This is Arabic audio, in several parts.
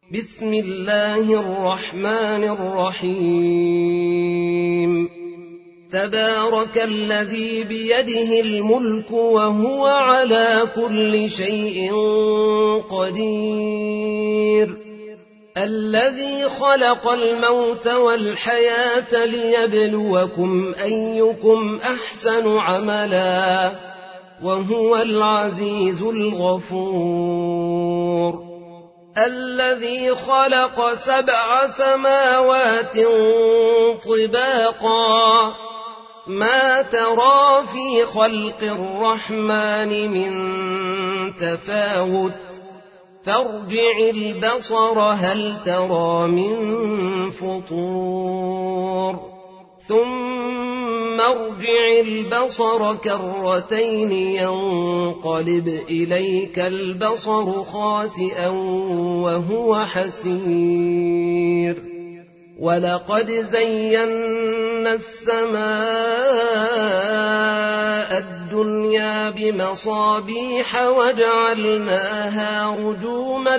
بسم الله الرحمن الرحيم تبارك الذي بيده الملك وهو على كل شيء قدير الذي خلق الموت والحياة ليبلوكم أيكم أحسن عملا وهو العزيز الغفور الذي خلق 7 سماوات طباقا ما ترى في خلق الرحمن من تفاوت فارجع البصر هل ترى من فطور ثم ارجع البصر كرتين ينقلب إليك البصر خاسئا وهو حسير ولقد زينا السماء الدنيا بمصابيح وجعلناها رجوما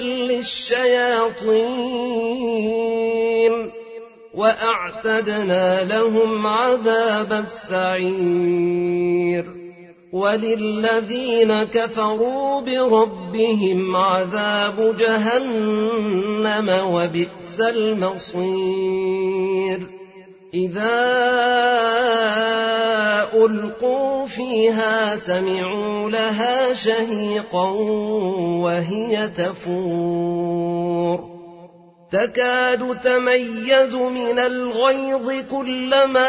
للشياطين وأعتدنا لهم عذاب السعير وللذين كفروا بربهم عذاب جهنم وبئس المصير إذا ألقوا فيها سمعوا لها شهيقا وهي تفور تكاد تميز من الغيظ كلما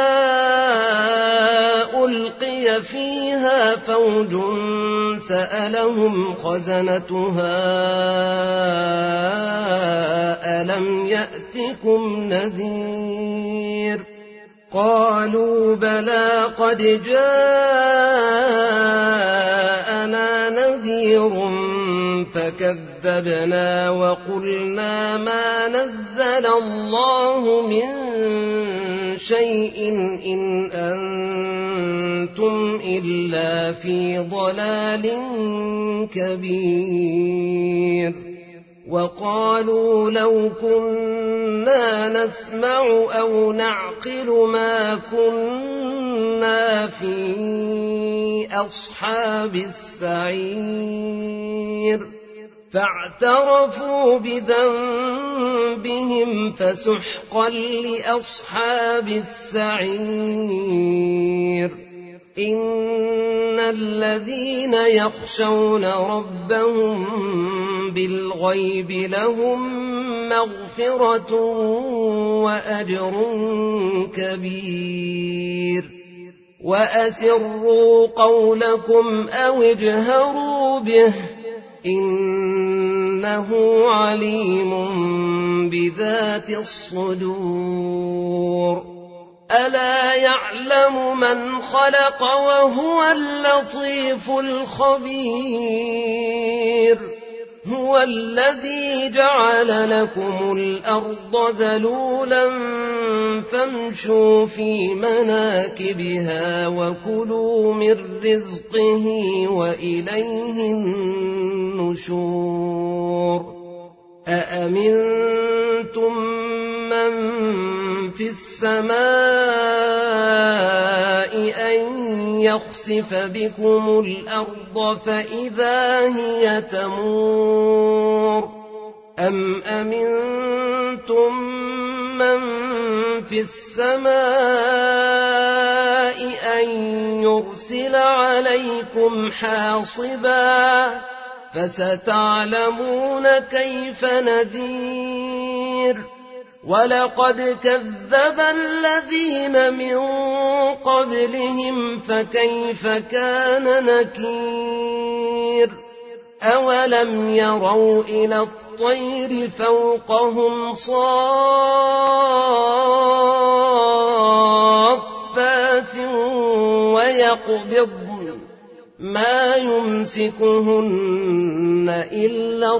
ألقي فيها فوج سألهم خزنتها ألم يأتكم نذير قالوا بلى قد جاءنا نذير فكذبنا وقلنا ما نزل الله من شيء إن أنتم إلا في ضلال كبير وقالوا لو كنا نسمع أو نعقل ما كنا في أصحاب السعير فاعترفوا بذنبهم فسحقا لأصحاب السعير إن الذين يخشون ربهم بالغيب لهم مغفرة وأجر كبير وأسروا قولكم أو اجهروا به إنه عليم بذات الصدور ألا يعلم من خلق وهو اللطيف الخبير هو الذي جعل لكم الأرض ذلولا فامشوا في مناكبها وكلوا من رزقه وإليه النشور أأمنتم من في السماء أن يخسف بكم الأرض فإذا هي تمور أم أمنتم من في السماء أن يرسل عليكم حاصبا فستعلمون كيف نذير ولقد كذب الذين من قبلهم فكيف كان نكير أولم يروا إلى الطير فوقهم صافات ويقبضن ما يمسكهن إلا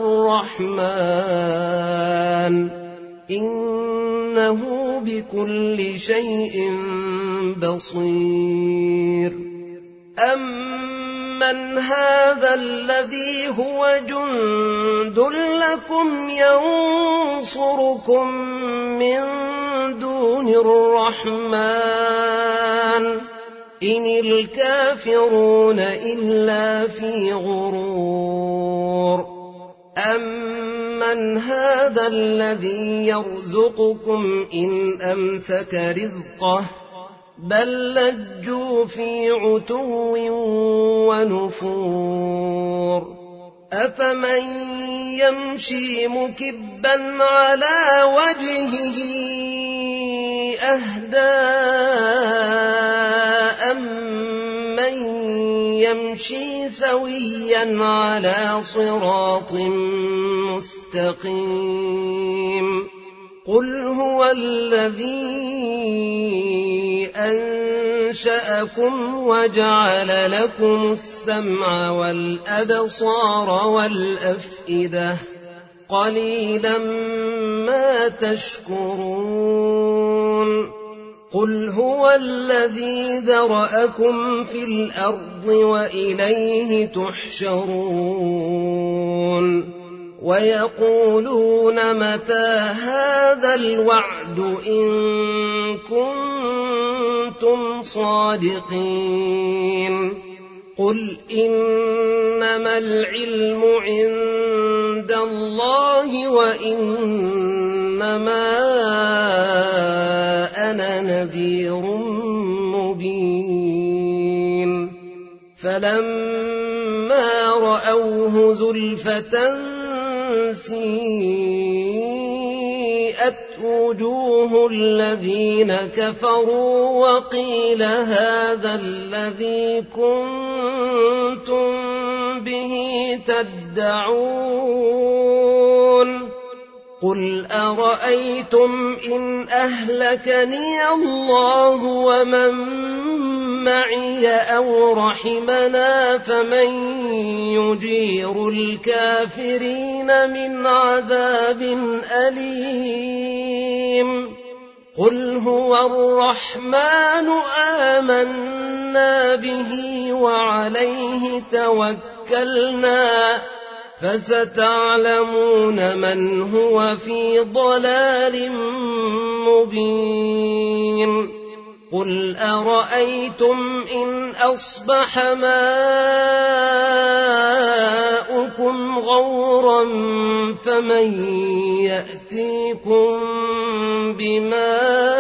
الرحمن إنه بكل شيء بصير أَمَّنْ هَذَا الَّذِي هُوَ جُندٌ لَّكُمْ يَنصُرُكُم مِّن دُونِ الرَّحْمَٰنِ إِنِ الْكَافِرُونَ إِلَّا فِي غُرُورٍ أَمَّنْ هَذَا الَّذِي يَرْزُقُكُمْ إِنْ أَمْسَكَ رِزْقَهُ بَل لَّجُّوا فِي عُتُوٍّ وَنُفُورٍ أَفَمَن يَمْشِي مُكِبًّا عَلَىٰ وَجْهِهِ أَهْدَىٰ أَمَّن يَمْشِي سَوِيًّا عَلَىٰ صِرَاطٍ مُّسْتَقِيمٍ قُلْ هُوَ الَّذِي أَنشَأَكُمْ وَجَعَلَ لَكُمُ السَّمْعَ وَالْأَبْصَارَ وَالْأَفْئِدَةَ قَلِيلًا مَّا تَشْكُرُونَ قُلْ هُوَ الَّذِي ذَرَأَكُمْ فِي الْأَرْضِ وَإِلَيْهِ تُحْشَرُونَ وَيَقُولُونَ مَتَىٰ هَٰذَا الْوَعْدُ إِن كُنتُمْ صَادِقِينَ قُلْ إِنَّمَا الْعِلْمُ عِندَ اللَّهِ وَإِنَّمَا أَنَا نَذِيرٌ مُّبِينٌ فَلَمَّا رَأَوْهُ زُلْفَةً سِيئَتْ وُجُوهُ الَّذِينَ كَفَرُوا وَقِيلَ هَٰذَا الَّذِي كُنتُم بِهِ تَدَّعُونَ قُلْ أَرَأَيْتُمْ إِنْ أَهْلَكَنِيَ اللَّهُ وَمَن مَّعِيَ أَوْ رَحِمَنَا فَمَن يُجِيرُ الْكَافِرِينَ مِنْ عَذَابٍ أَلِيمٍ قُلْ هُوَ الرَّحْمَٰنُ آمَنَّا بِهِ وَعَلَيْهِ تَوَكَّلْنَا فَسَتَعْلَمُونَ مَنْ هُوَ فِي ضَلَالٍ مُّبِينٍ قُلْ أَرَأَيْتُمْ إِنْ أَصْبَحَ مَاؤُكُمْ غَوْرًا فَمَن يَأْتِيكُم بِمَاءٍ